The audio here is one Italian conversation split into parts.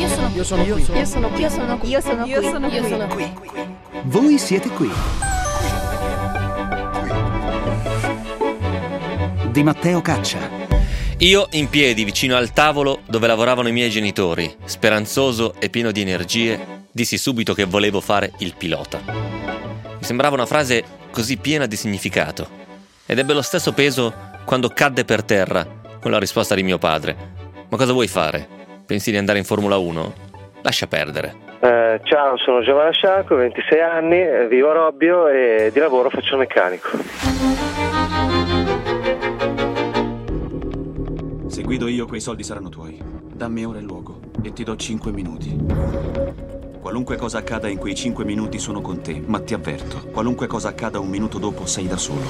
Io sono qui. Io sono qui. Io sono qui. Io sono qui. Io sono Io qui. sono qui. Voi siete qui. Di Matteo Caccia. Io in piedi vicino al tavolo dove lavoravano i miei genitori, speranzoso e pieno di energie, dissi subito che volevo fare il pilota. Mi sembrava una frase così piena di significato ed ebbe lo stesso peso quando cadde per terra con la risposta di mio padre. Ma cosa vuoi fare? Pensi di andare in Formula 1? Lascia perdere. Ciao, sono Giovanni Sciacco, 26 anni, vivo a Robbio e di lavoro faccio meccanico. Se guido io, quei soldi saranno tuoi. Dammi ora il luogo e ti do 5 minuti. Qualunque cosa accada in quei 5 minuti sono con te, ma ti avverto, qualunque cosa accada un minuto dopo sei da solo.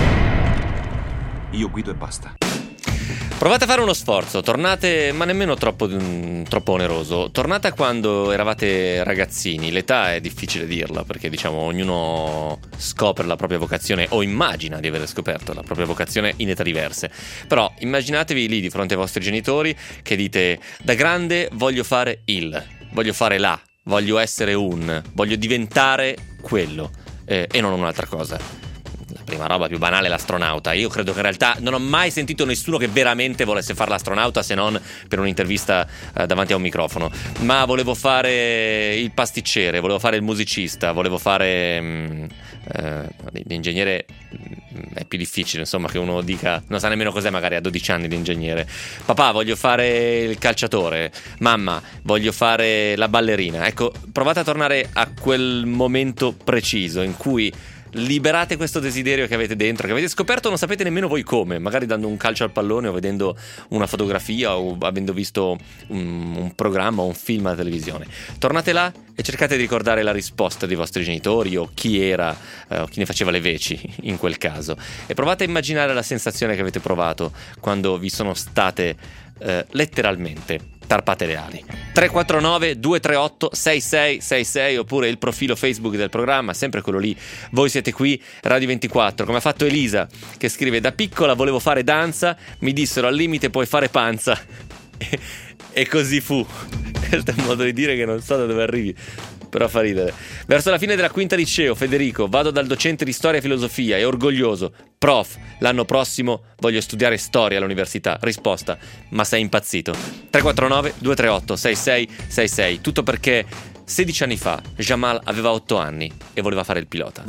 Io guido e basta. Provate a fare uno sforzo, tornate, ma nemmeno troppo oneroso. Tornate a quando eravate ragazzini. L'età è difficile dirla perché diciamo ognuno scopre la propria vocazione o immagina di aver scoperto la propria vocazione in età diverse. Però immaginatevi lì di fronte ai vostri genitori che dite: da grande voglio fare voglio fare voglio essere voglio diventare quello e non un'altra cosa. La prima roba più banale è l'astronauta. Io credo che in realtà non ho mai sentito nessuno che veramente volesse fare l'astronauta se non per un'intervista davanti a un microfono. Ma volevo fare il pasticcere, volevo fare il musicista, volevo fare l'ingegnere. È più difficile, insomma, che uno dica, non sa nemmeno cos'è magari a 12 anni l'ingegnere. Papà, voglio fare il calciatore. Mamma, voglio fare la ballerina. Ecco, provate a tornare a quel momento preciso in cui liberate questo desiderio che avete dentro, che avete scoperto non sapete nemmeno voi come, magari dando un calcio al pallone o vedendo una fotografia o avendo visto un programma o un film alla televisione. Tornate là e cercate di ricordare la risposta dei vostri genitori o chi era o chi ne faceva le veci in quel caso, e provate a immaginare la sensazione che avete provato quando vi sono state letteralmente tarpate le ali. 349 238 6666 oppure il profilo Facebook del programma, sempre quello lì, Voi siete qui, Radio 24, come ha fatto Elisa che scrive: da piccola volevo fare danza, mi dissero al limite puoi fare panza e così fu. Questo è un modo di dire che non so da dove arrivi, però fa ridere. Verso la fine della quinta liceo, Federico, vado dal docente di storia e filosofia, è orgoglioso. Prof, l'anno prossimo voglio studiare storia all'università. Risposta: ma sei impazzito. 349 238 6666. Tutto perché 16 anni fa Jamal aveva 8 anni e voleva fare il pilota.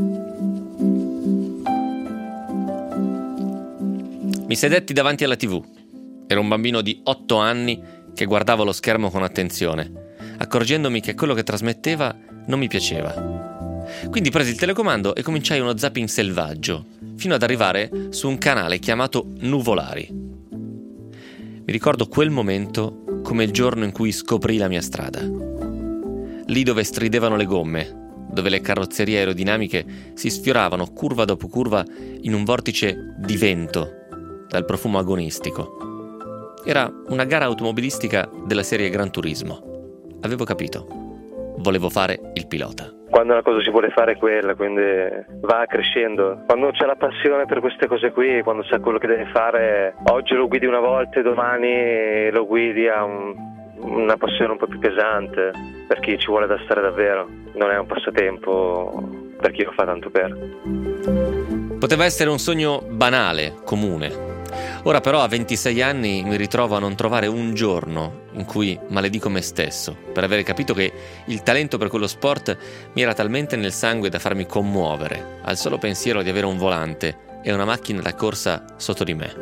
Mi sedetti davanti alla TV. Ero un bambino di 8 anni che guardavo lo schermo con attenzione, accorgendomi che quello che trasmetteva non mi piaceva. Quindi presi il telecomando e cominciai uno zapping selvaggio, fino ad arrivare su un canale chiamato Nuvolari. Mi ricordo quel momento come il giorno in cui scoprì la mia strada. Lì dove stridevano le gomme, dove le carrozzerie aerodinamiche si sfioravano curva dopo curva in un vortice di vento dal profumo agonistico. Era una gara automobilistica della serie Gran Turismo. Avevo capito. Volevo fare il pilota. Quando una cosa si vuole fare è quella, quindi va crescendo. Quando c'è la passione per queste cose qui, quando sa quello che deve fare, oggi lo guidi una volta e domani lo guidi a una passione un po' più pesante, per chi ci vuole da stare davvero. Non è un passatempo per chi lo fa tanto per. Poteva essere un sogno banale, comune. Ora però a 26 anni mi ritrovo a non trovare un giorno in cui maledico me stesso per aver capito che il talento per quello sport mi era talmente nel sangue da farmi commuovere al solo pensiero di avere un volante e una macchina da corsa sotto di me.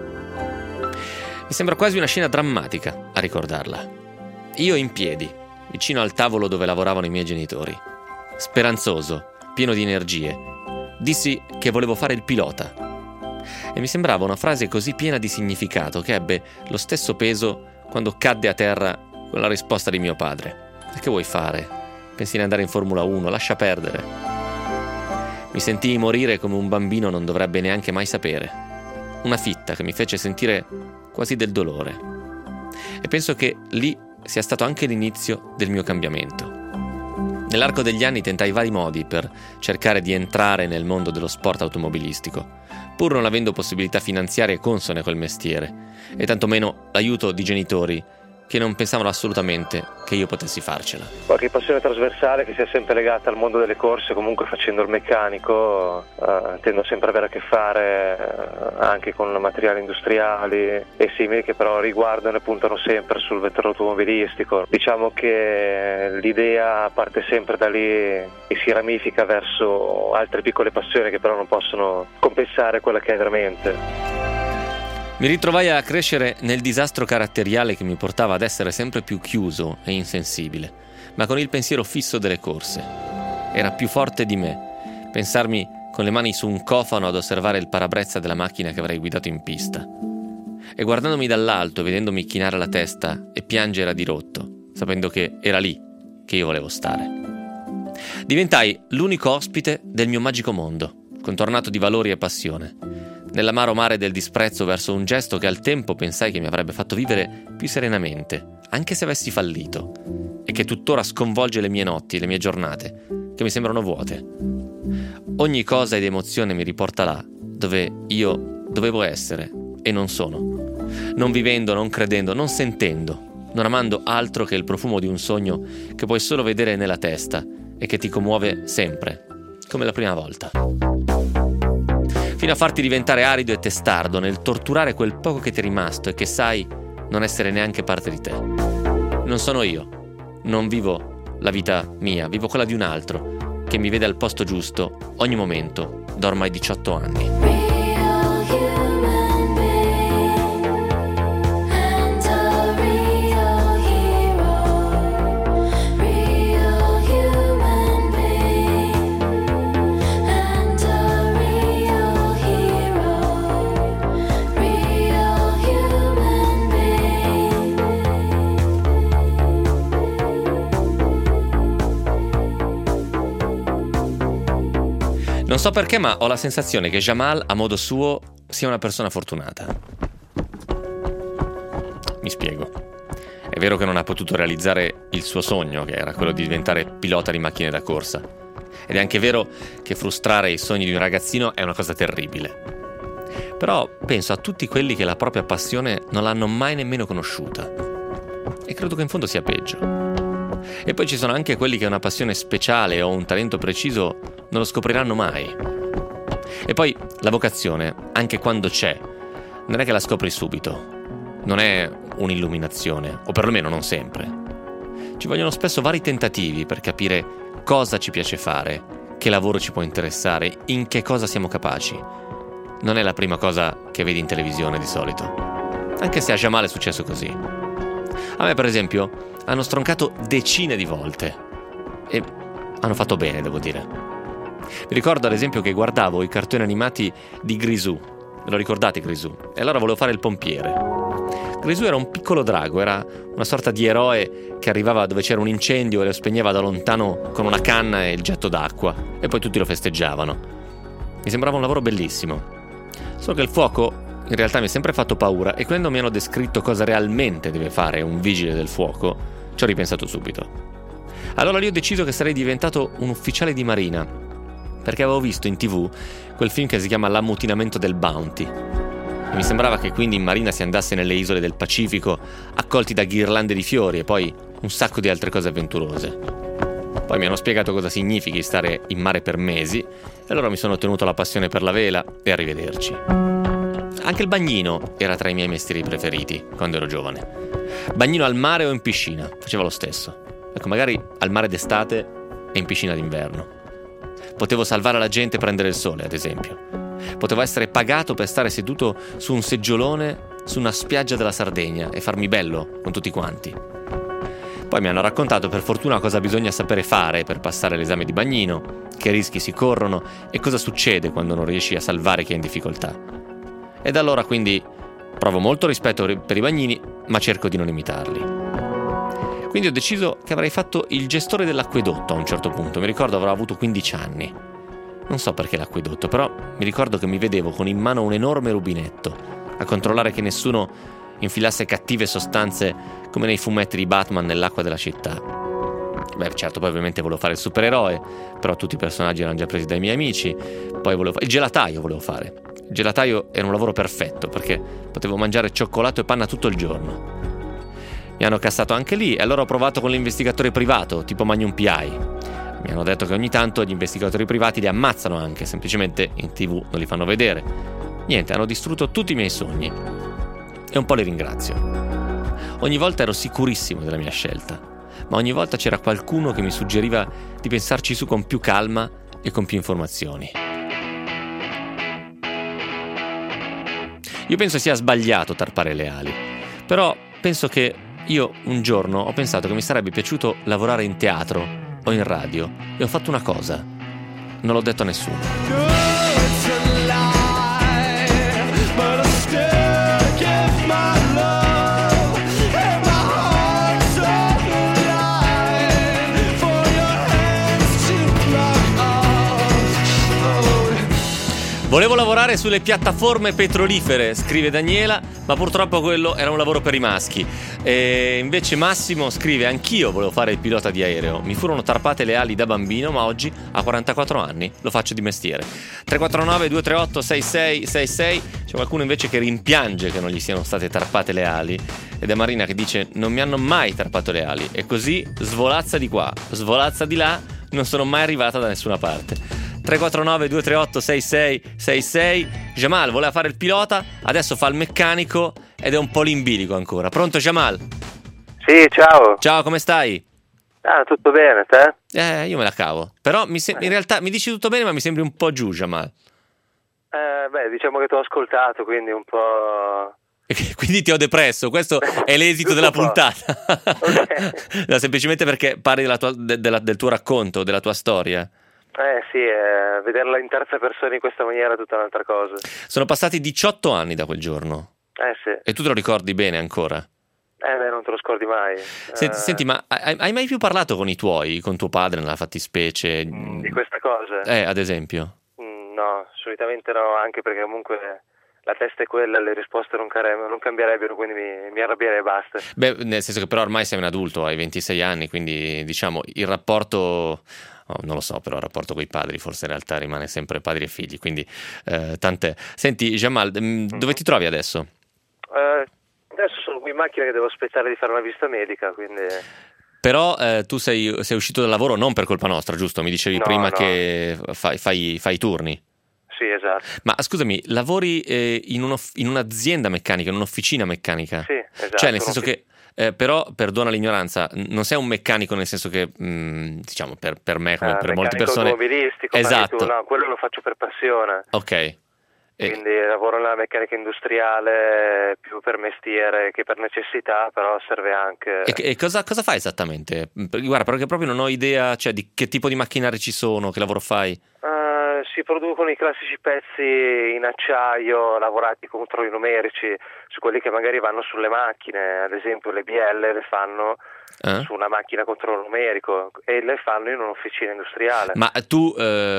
Mi sembra quasi una scena drammatica a ricordarla. Io in piedi, vicino al tavolo dove lavoravano i miei genitori, speranzoso, pieno di energie, dissi che volevo fare il pilota. E mi sembrava una frase così piena di significato che ebbe lo stesso peso quando cadde a terra con la risposta di mio padre. E che vuoi fare? Pensi di andare in Formula 1? Lascia perdere. Mi sentii morire come un bambino non dovrebbe neanche mai sapere. Una fitta che mi fece sentire quasi del dolore. E penso che lì sia stato anche l'inizio del mio cambiamento. Nell'arco degli anni tentai vari modi per cercare di entrare nel mondo dello sport automobilistico, pur non avendo possibilità finanziarie consone a quel mestiere, e tantomeno l'aiuto di genitori che non pensavano assolutamente che io potessi farcela. Qualche passione trasversale che sia sempre legata al mondo delle corse, comunque facendo il meccanico tendo sempre ad avere a che fare anche con materiali industriali e simili, che però riguardano e puntano sempre sul vettore automobilistico. Diciamo che l'idea parte sempre da lì e si ramifica verso altre piccole passioni che però non possono compensare quella che è veramente. Mi ritrovai a crescere nel disastro caratteriale che mi portava ad essere sempre più chiuso e insensibile, ma con il pensiero fisso delle corse. Era più forte di me pensarmi con le mani su un cofano ad osservare il parabrezza della macchina che avrei guidato in pista. E guardandomi dall'alto, vedendomi chinare la testa e piangere a dirotto, sapendo che era lì che io volevo stare. Diventai l'unico ospite del mio magico mondo, contornato di valori e passione, nell'amaro mare del disprezzo verso un gesto che al tempo pensai che mi avrebbe fatto vivere più serenamente, anche se avessi fallito, e che tuttora sconvolge le mie notti e le mie giornate, che mi sembrano vuote. Ogni cosa ed emozione mi riporta là, dove io dovevo essere e non sono, non vivendo, non credendo, non sentendo, non amando altro che il profumo di un sogno che puoi solo vedere nella testa e che ti commuove sempre, come la prima volta. Fino a farti diventare arido e testardo nel torturare quel poco che ti è rimasto e che sai non essere neanche parte di te. Non sono io, non vivo la vita mia, vivo quella di un altro che mi vede al posto giusto ogni momento da ormai 18 anni. Non so perché, ma ho la sensazione che Jamal, a modo suo, sia una persona fortunata. Mi spiego. È vero che non ha potuto realizzare il suo sogno, che era quello di diventare pilota di macchine da corsa. Ed è anche vero che frustrare i sogni di un ragazzino è una cosa terribile. Però penso a tutti quelli che la propria passione non l'hanno mai nemmeno conosciuta. E credo che in fondo sia peggio. E poi ci sono anche quelli che una passione speciale o un talento preciso non lo scopriranno mai. E poi la vocazione, anche quando c'è, non è che la scopri subito. Non è un'illuminazione, o perlomeno non sempre. Ci vogliono spesso vari tentativi per capire cosa ci piace fare, che lavoro ci può interessare, in che cosa siamo capaci. Non è la prima cosa che vedi in televisione di solito. Anche se a Jamal è successo così. A me, per esempio, hanno stroncato decine di volte. E hanno fatto bene, devo dire. Mi ricordo ad esempio che guardavo i cartoni animati di Grisù. Ve lo ricordate Grisù? E allora volevo fare il pompiere. Grisù era un piccolo drago, era una sorta di eroe che arrivava dove c'era un incendio e lo spegneva da lontano con una canna e il getto d'acqua. E poi tutti lo festeggiavano. Mi sembrava un lavoro bellissimo. Solo che il fuoco in realtà mi è sempre fatto paura e quando mi hanno descritto cosa realmente deve fare un vigile del fuoco, ci ho ripensato subito. Allora lì ho deciso che sarei diventato un ufficiale di marina, perché avevo visto in TV quel film che si chiama L'ammutinamento del Bounty. E mi sembrava che quindi in marina si andasse nelle isole del Pacifico, accolti da ghirlande di fiori e poi un sacco di altre cose avventurose. Poi mi hanno spiegato cosa significhi stare in mare per mesi, e allora mi sono tenuto la passione per la vela e arrivederci. Anche il bagnino era tra i miei mestieri preferiti quando ero giovane. Bagnino al mare o in piscina, faceva lo stesso. Ecco, magari al mare d'estate e in piscina d'inverno. Potevo salvare la gente e prendere il sole, ad esempio. Potevo essere pagato per stare seduto su un seggiolone su una spiaggia della Sardegna e farmi bello con tutti quanti. Poi mi hanno raccontato per fortuna cosa bisogna sapere fare per passare l'esame di bagnino, che rischi si corrono e cosa succede quando non riesci a salvare chi è in difficoltà. E da allora quindi provo molto rispetto per i bagnini, ma cerco di non imitarli. Quindi ho deciso che avrei fatto il gestore dell'acquedotto a un certo punto. Mi ricordo avrò avuto 15 anni. Non so perché l'acquedotto, però mi ricordo che mi vedevo con in mano un enorme rubinetto a controllare che nessuno infilasse cattive sostanze come nei fumetti di Batman nell'acqua della città. Beh, certo, poi ovviamente volevo fare il supereroe, però tutti i personaggi erano già presi dai miei amici. Poi il gelataio volevo fare. Il gelataio era un lavoro perfetto perché potevo mangiare cioccolato e panna tutto il giorno. Mi hanno cassato anche lì e allora ho provato con l'investigatore privato, tipo Magnum PI. Mi hanno detto che ogni tanto gli investigatori privati li ammazzano anche, semplicemente in TV non li fanno vedere. Niente, hanno distrutto tutti i miei sogni. E un po' li ringrazio. Ogni volta ero sicurissimo della mia scelta, ma ogni volta c'era qualcuno che mi suggeriva di pensarci su con più calma e con più informazioni. Io penso sia sbagliato tarpare le ali, però penso che io un giorno ho pensato che mi sarebbe piaciuto lavorare in teatro o in radio e ho fatto una cosa. Non l'ho detto a nessuno. Volevo lavorare sulle piattaforme petrolifere, scrive Daniela, ma purtroppo quello era un lavoro per i maschi. E invece Massimo scrive: anch'io volevo fare il pilota di aereo. Mi furono tarpate le ali da bambino, ma oggi a 44 anni lo faccio di mestiere. 349 238 6666. C'è qualcuno invece che rimpiange che non gli siano state tarpate le ali. Ed è Marina che dice: non mi hanno mai tarpato le ali. E così svolazza di qua, svolazza di là, non sono mai arrivata da nessuna parte. 349 238 6666. Jamal voleva fare il pilota, adesso fa il meccanico ed è un po' in bilico ancora. Pronto Jamal? Sì, ciao. Ciao, come stai? Tutto bene, te? Io me la cavo. Però in realtà mi dici tutto bene, ma mi sembri un po' giù, Jamal. Diciamo che ti ho ascoltato, quindi un po'... Quindi ti ho depresso, questo è l'esito della puntata. Okay. No, semplicemente perché parli del tuo racconto, della tua storia. Sì, vederla in terza persona in questa maniera è tutta un'altra cosa. Sono passati 18 anni da quel giorno. Sì. E tu te lo ricordi bene ancora? Non te lo scordi mai. Senti, ma hai mai più parlato con i tuoi, con tuo padre nella fattispecie? Di questa cosa? Ad esempio? No, solitamente no, anche perché comunque la testa è quella, le risposte non cambierebbero, quindi mi arrabbierei e basta. Beh, nel senso che però ormai sei un adulto, hai 26 anni, quindi diciamo il rapporto... non lo so, però il rapporto con i padri forse in realtà rimane sempre padri e figli, quindi tant'è. Senti Jamal, dove ti trovi adesso? Adesso sono qui in macchina che devo aspettare di fare una visita medica, quindi... Però tu sei uscito dal lavoro non per colpa nostra, giusto? Mi dicevi prima no. che fai i turni. Sì, esatto. Ma scusami, lavori in un'azienda meccanica, in un'officina meccanica? Sì, esatto. Cioè nel senso che... però, perdona l'ignoranza, non sei un meccanico nel senso che, diciamo, per me come per molte persone... automobilistico, esatto. No, quello lo faccio per passione. Ok. Quindi lavoro nella meccanica industriale più per mestiere che per necessità, però serve anche... E cosa fai esattamente? Guarda, perché proprio non ho idea, cioè, di che tipo di macchinari ci sono, che lavoro fai? Si producono i classici pezzi in acciaio lavorati con controlli numerici su quelli che magari vanno sulle macchine, ad esempio le bielle le fanno su una macchina a controllo numerico e le fanno in un'officina industriale. Ma tu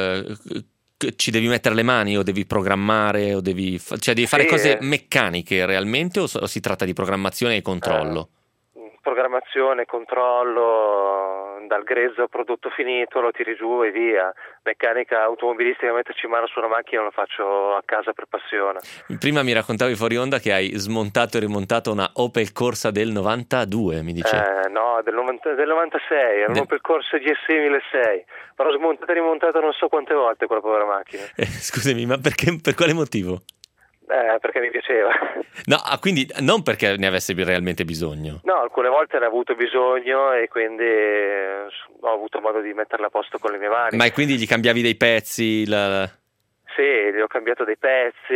ci devi mettere le mani o devi programmare o devi fare cose meccaniche realmente o si tratta di programmazione e controllo? Programmazione, controllo, dal grezzo al prodotto finito lo tiri giù e via. Meccanica automobilistica, metterci in mano su una macchina lo faccio a casa per passione. Prima mi raccontavi fuori onda che hai smontato e rimontato una Opel Corsa del 92, mi dice. No, del 96, era un Opel Corsa GS 1006, però smontata e rimontata non so quante volte quella povera macchina. Scusami, ma perché, per quale motivo? Perché mi piaceva. No, quindi non perché ne avessi realmente bisogno. No, alcune volte ne ho avuto bisogno e quindi ho avuto modo di metterla a posto con le mie mani. Ma quindi gli cambiavi dei pezzi? Sì, gli ho cambiato dei pezzi,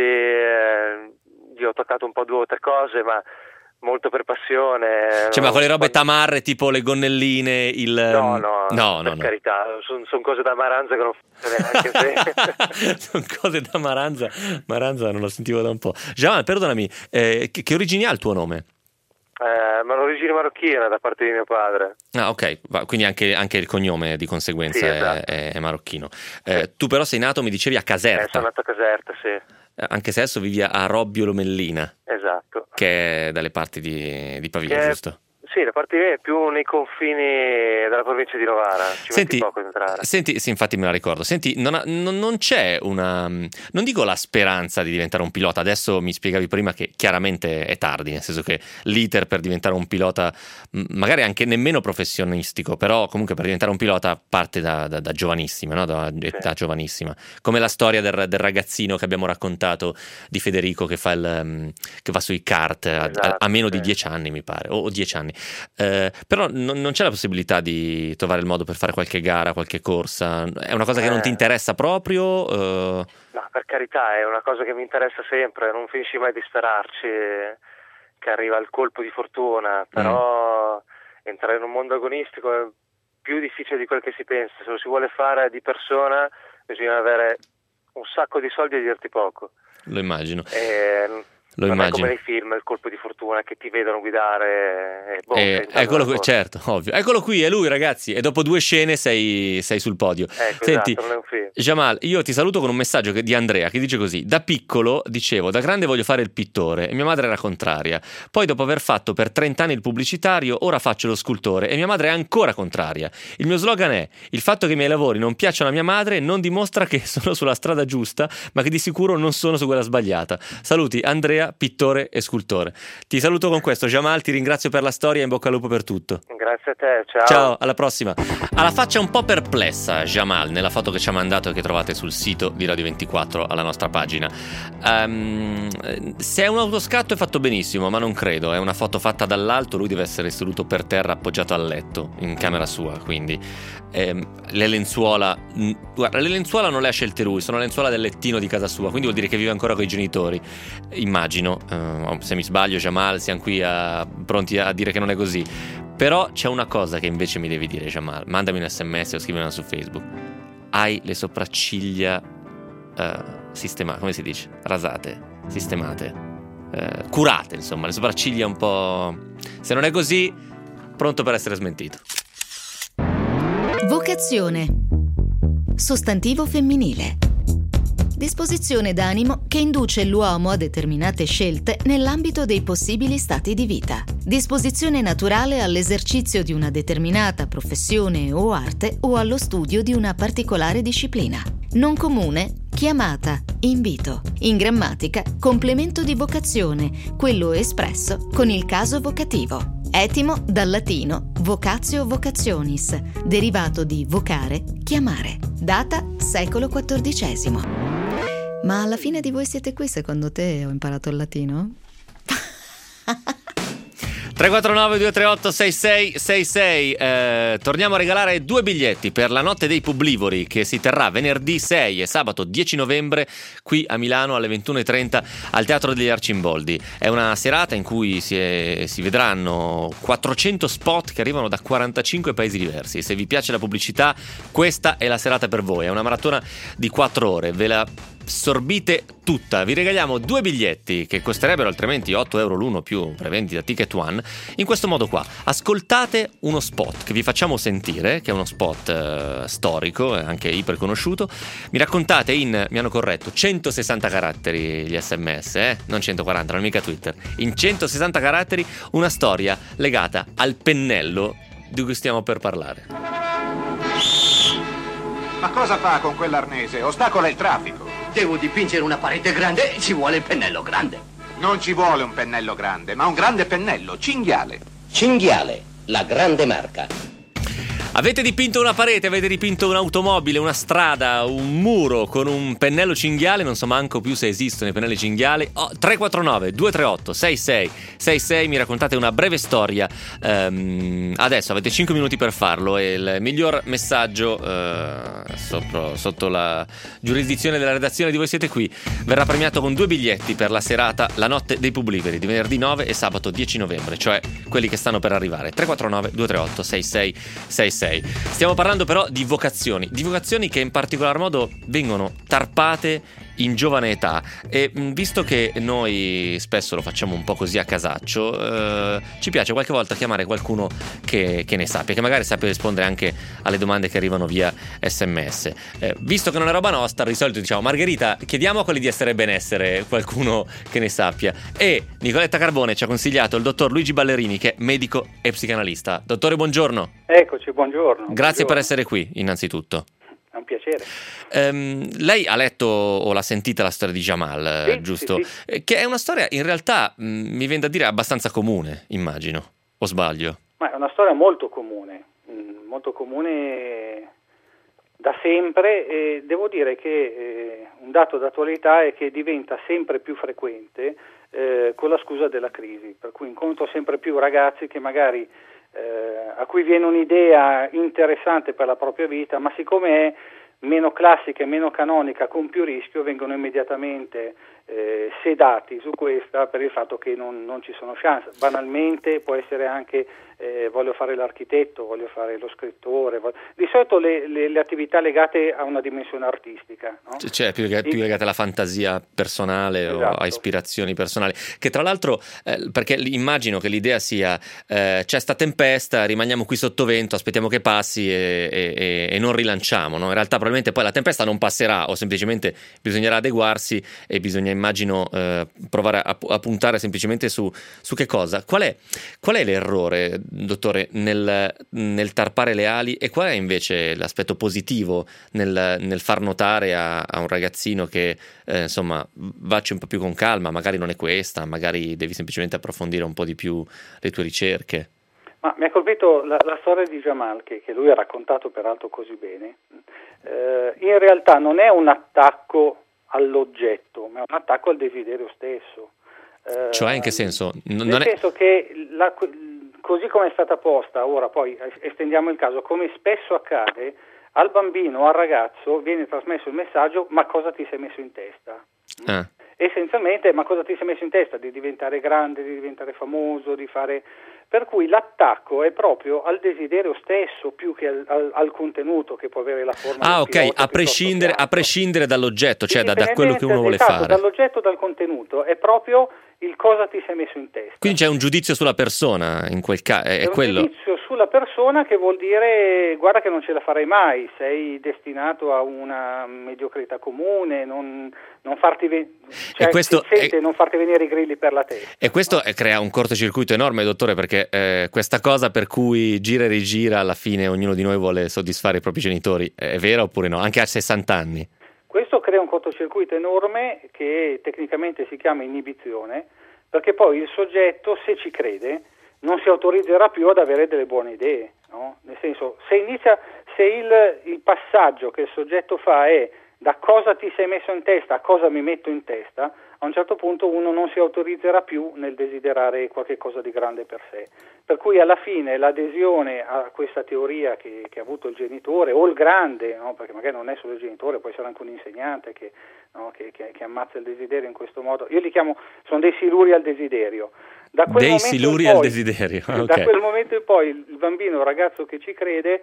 gli ho toccato un po' 2 o 3 cose, ma molto per passione. Cioè, ma con le robe tamarre, tipo le gonnelline, No, per carità, sono cose da Maranza che non faccio neanche. Sono cose da Maranza non lo sentivo da un po'. Jamal, perdonami, che origini ha il tuo nome? Ma l'origine marocchina da parte di mio padre. Ah, ok, quindi anche il cognome di conseguenza sì, esatto. è marocchino. Tu però sei nato, mi dicevi, a Caserta. Sono nato a Caserta, sì. Anche se adesso vivi a Robbio Lomellina. Esatto. Che è dalle parti di Pavia, giusto? Sì, da parte mia è più nei confini della provincia di Novara, ci metti poco ad entrare. Senti, sì, infatti me la ricordo. Senti, non c'è non dico la speranza di diventare un pilota, adesso mi spiegavi prima che chiaramente è tardi, nel senso che l'iter per diventare un pilota, magari anche nemmeno professionistico, però comunque per diventare un pilota parte da giovanissima, no? Da età giovanissima, come la storia del ragazzino che abbiamo raccontato di Federico che fa sui kart a meno di 10 anni mi pare, o 10 anni. Però non c'è la possibilità di trovare il modo per fare qualche gara, qualche corsa? È una cosa che non ti interessa proprio? No, per carità, è una cosa che mi interessa sempre, non finisci mai di sperarci che arriva il colpo di fortuna, però entrare in un mondo agonistico è più difficile di quel che si pensa. Se lo si vuole fare di persona bisogna avere un sacco di soldi e dirti poco. Lo immagino. Non è come nei film, il colpo di fortuna che ti vedono guidare eccolo qui, certo, ovvio. Eccolo qui, è lui, ragazzi, e dopo 2 scene sei sul podio. Senti, esatto, non è un film. Jamal, io ti saluto con un messaggio di Andrea che dice così: da piccolo dicevo, da grande voglio fare il pittore, e mia madre era contraria. Poi dopo aver fatto per 30 anni il pubblicitario, ora faccio lo scultore e mia madre è ancora contraria. Il mio slogan è: il fatto che i miei lavori non piacciono a mia madre non dimostra che sono sulla strada giusta, ma che di sicuro non sono su quella sbagliata. Saluti, Andrea, pittore e scultore. Ti saluto con questo, Jamal, ti ringrazio per la storia e in bocca al lupo per tutto. Grazie a te, ciao. Ciao, alla prossima. Ha la faccia un po' perplessa Jamal nella foto che ci ha mandato e che trovate sul sito di Radio 24 alla nostra pagina. Se è un autoscatto è fatto benissimo, ma non credo, è una foto fatta dall'alto, lui deve essere seduto per terra appoggiato al letto in camera sua, quindi le lenzuola, guarda, le lenzuola non le ha scelte lui, sono lenzuola del lettino di casa sua, quindi vuol dire che vive ancora con i genitori, immagino. Se mi sbaglio, Jamal, siamo qui pronti a dire che non è così, però c'è una cosa che invece mi devi dire, Jamal, mandami un SMS o scrivimela su Facebook. Hai le sopracciglia sistemate, come si dice? Rasate, sistemate, curate, insomma, le sopracciglia un po'. Se non è così, pronto per essere smentito. Vocazione. Sostantivo femminile. Disposizione d'animo che induce l'uomo a determinate scelte nell'ambito dei possibili stati di vita. Disposizione naturale all'esercizio di una determinata professione o arte o allo studio di una particolare disciplina. Non comune, chiamata, invito. In grammatica, complemento di vocazione, quello espresso con il caso vocativo. Etimo dal latino vocatio vocationis, derivato di vocare, chiamare. Data secolo XIV. Ma alla fine di Voi siete qui, secondo te ho imparato il latino? 349 238 6666. Torniamo a regalare 2 biglietti per la notte dei Publivori che si terrà venerdì 6 e sabato 10 novembre qui a Milano alle 21:30 al Teatro degli Arcimboldi. È una serata in cui si vedranno 400 spot che arrivano da 45 paesi diversi. Se vi piace la pubblicità, questa è la serata per voi. È una maratona di 4 ore, ve la sorbite tutta. Vi regaliamo 2 biglietti che costerebbero altrimenti 8 euro l'uno più prevendita Ticket One. In questo modo qua ascoltate uno spot che vi facciamo sentire, che è uno spot storico, anche iper conosciuto. Mi raccontate mi hanno corretto, 160 caratteri gli SMS, non 140, non è mica Twitter, in 160 caratteri una storia legata al pennello di cui stiamo per parlare. Ma cosa fa con quell'arnese? Ostacola il traffico. Devo dipingere una parete grande, ci vuole il pennello grande. Non ci vuole un pennello grande, ma un grande pennello, Cinghiale. Cinghiale, la grande marca. Avete dipinto una parete, avete dipinto un'automobile, una strada, un muro con un pennello cinghiale, non so manco più se esistono i pennelli cinghiali. 349 238 6666, mi raccontate una breve storia. Adesso avete 5 minuti per farlo e il miglior messaggio sotto la giurisdizione della redazione di Voi siete qui verrà premiato con 2 biglietti per la serata La Notte dei Publiveri di venerdì 9 e sabato 10 novembre, cioè quelli che stanno per arrivare. 349 238 6666. Stiamo parlando però di vocazioni che in particolar modo vengono tarpate in giovane età, e visto che noi spesso lo facciamo un po' così a casaccio, ci piace qualche volta chiamare qualcuno che ne sappia, che magari sappia rispondere anche alle domande che arrivano via SMS. Visto che non è roba nostra, di solito diciamo: Margherita, chiediamo a quelli di Essere Benessere qualcuno che ne sappia, e Nicoletta Carbone ci ha consigliato il dottor Luigi Ballerini, che è medico e psicanalista. Dottore, buongiorno. Eccoci, buongiorno. Grazie per essere qui, innanzitutto. È un piacere. Lei ha letto o l'ha sentita la storia di Jamal, Sì, giusto? sì. Che è una storia in realtà, mi viene da dire, abbastanza comune, immagino, o sbaglio? Ma è una storia molto comune da sempre, e devo dire che un dato d'attualità è che diventa sempre più frequente con la scusa della crisi, per cui incontro sempre più ragazzi che magari a cui viene un'idea interessante per la propria vita, ma siccome è meno classica e meno canonica, con più rischio, vengono immediatamente sedati su questa per il fatto che non ci sono chance. Banalmente può essere anche voglio fare l'architetto, voglio fare lo scrittore, di solito le attività legate a una dimensione artistica, no? Cioè più legate alla fantasia personale, esatto, o a ispirazioni personali, che tra l'altro perché immagino che l'idea sia c'è sta tempesta, rimaniamo qui sotto vento, aspettiamo che passi e non rilanciamo, no? In realtà probabilmente poi la tempesta non passerà, o semplicemente bisognerà adeguarsi e bisogna, immagino, provare a puntare semplicemente su che cosa. Qual è l'errore, dottore, nel tarpare le ali, e qual è invece l'aspetto positivo nel far notare a un ragazzino che insomma vacci un po' più con calma, magari non è questa, magari devi semplicemente approfondire un po' di più le tue ricerche? Ma mi ha colpito la storia di Jamal, che lui ha raccontato peraltro così bene. In realtà non è un attacco all'oggetto, ma è un attacco al desiderio stesso. Cioè, in che senso? Nel senso che così come è stata posta, ora poi estendiamo il caso, come spesso accade, al bambino o al ragazzo viene trasmesso il messaggio: ma cosa ti sei messo in testa? Essenzialmente, ma cosa ti sei messo in testa? Di diventare grande, di diventare famoso, di fare... Per cui l'attacco è proprio al desiderio stesso più che al contenuto, che può avere la forma del pilota, a prescindere dall'oggetto, cioè da quello che uno vuole esatto, fare. Dall'oggetto, dal contenuto, è proprio il cosa ti sei messo in testa. Quindi c'è un giudizio sulla persona, in quel caso, è quello. Un giudizio sulla persona che vuol dire: guarda che non ce la farai mai, sei destinato a una mediocrità comune, non farti non farti venire i grilli per la testa. E questo crea un cortocircuito enorme, dottore, perché questa cosa per cui gira e rigira, alla fine ognuno di noi vuole soddisfare i propri genitori, è vera oppure no? Anche a 60 anni. Questo crea un cortocircuito enorme che tecnicamente si chiama inibizione, perché poi il soggetto, se ci crede, non si autorizzerà più ad avere delle buone idee, no? Nel senso, se il passaggio che il soggetto fa è: da cosa ti sei messo in testa a cosa mi metto in testa, a un certo punto uno non si autorizzerà più nel desiderare qualche cosa di grande per sé. Per cui alla fine l'adesione a questa teoria che ha avuto il genitore o il grande, no? Perché magari non è solo il genitore, può essere anche un insegnante che ammazza il desiderio in questo modo. Io li chiamo, sono dei siluri al desiderio. Da quel al desiderio. Okay. Da quel momento in poi il bambino, il ragazzo che ci crede,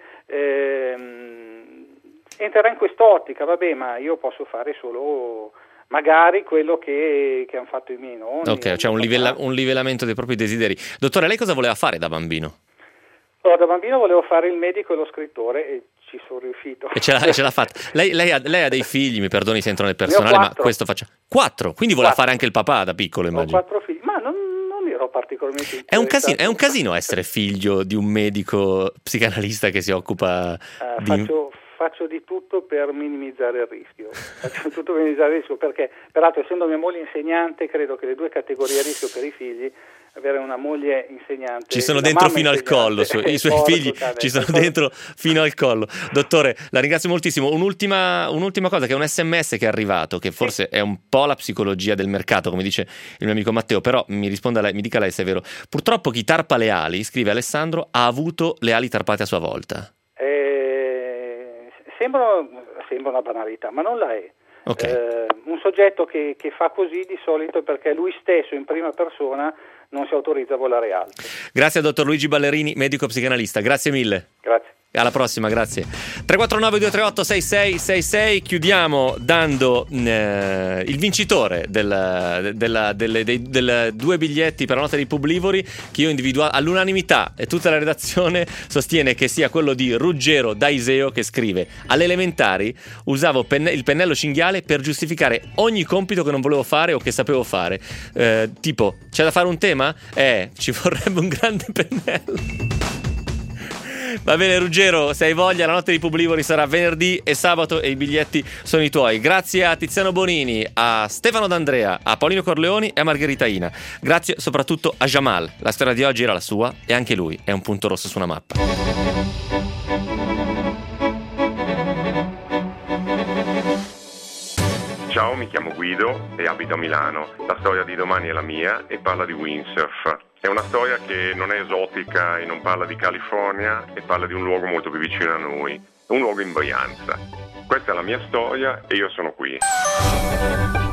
entrerà in quest'ottica: vabbè, ma io posso fare solo magari quello che hanno fatto i miei nonni. Ok, cioè un livellamento dei propri desideri. Dottore, lei cosa voleva fare da bambino? Allora, da bambino volevo fare il medico e lo scrittore, e ci sono riuscito. E ce l'ha fatta. Lei ha dei figli, mi perdoni se entro nel personale, ma questo faccia 4, quindi voleva fare anche il papà da piccolo, immagino. Ho 4 figli, ma non ero particolarmente è un casino essere figlio di un medico psicanalista che si occupa Faccio di tutto per minimizzare il rischio. Perché, peraltro, essendo mia moglie insegnante, credo che le due categorie a rischio per i figli: avere una moglie insegnante, ci sono dentro fino al collo, i suoi figli ci sono dentro fino al collo. Dottore, la ringrazio moltissimo. Un'ultima cosa, che è un SMS che è arrivato, che forse è un po' la psicologia del mercato, come dice il mio amico Matteo, però mi dica lei se è vero. Purtroppo chi tarpa le ali, scrive Alessandro, ha avuto le ali tarpate a sua volta. Sembra una banalità, ma non la è. Okay. Un soggetto che fa così di solito è perché lui stesso in prima persona non si autorizza a volare alto. Grazie al dottor Luigi Ballerini, medico psicanalista. Grazie mille. Grazie. Alla prossima, grazie. 349-238-6666. Chiudiamo dando il vincitore dei 2 biglietti per la notte dei Publivori, che io ho individuato all'unanimità, e tutta la redazione sostiene che sia quello di Ruggero da Iseo, che scrive: alle elementari usavo il pennello cinghiale per giustificare ogni compito che non volevo fare o che sapevo fare, tipo c'è da fare un tema? Ci vorrebbe un grande pennello. Va bene Ruggero, se hai voglia, la notte dei Publivori sarà venerdì e sabato e i biglietti sono i tuoi. Grazie a Tiziano Bonini, a Stefano D'Andrea, a Paolino Corleoni e a Margherita Ina. Grazie soprattutto a Jamal. La storia di oggi era la sua e anche lui è un punto rosso su una mappa. Ciao, mi chiamo Guido e abito a Milano. La storia di domani è la mia e parla di windsurf. È una storia che non è esotica e non parla di California, e parla di un luogo molto più vicino a noi, un luogo in Brianza. Questa è la mia storia e io sono qui.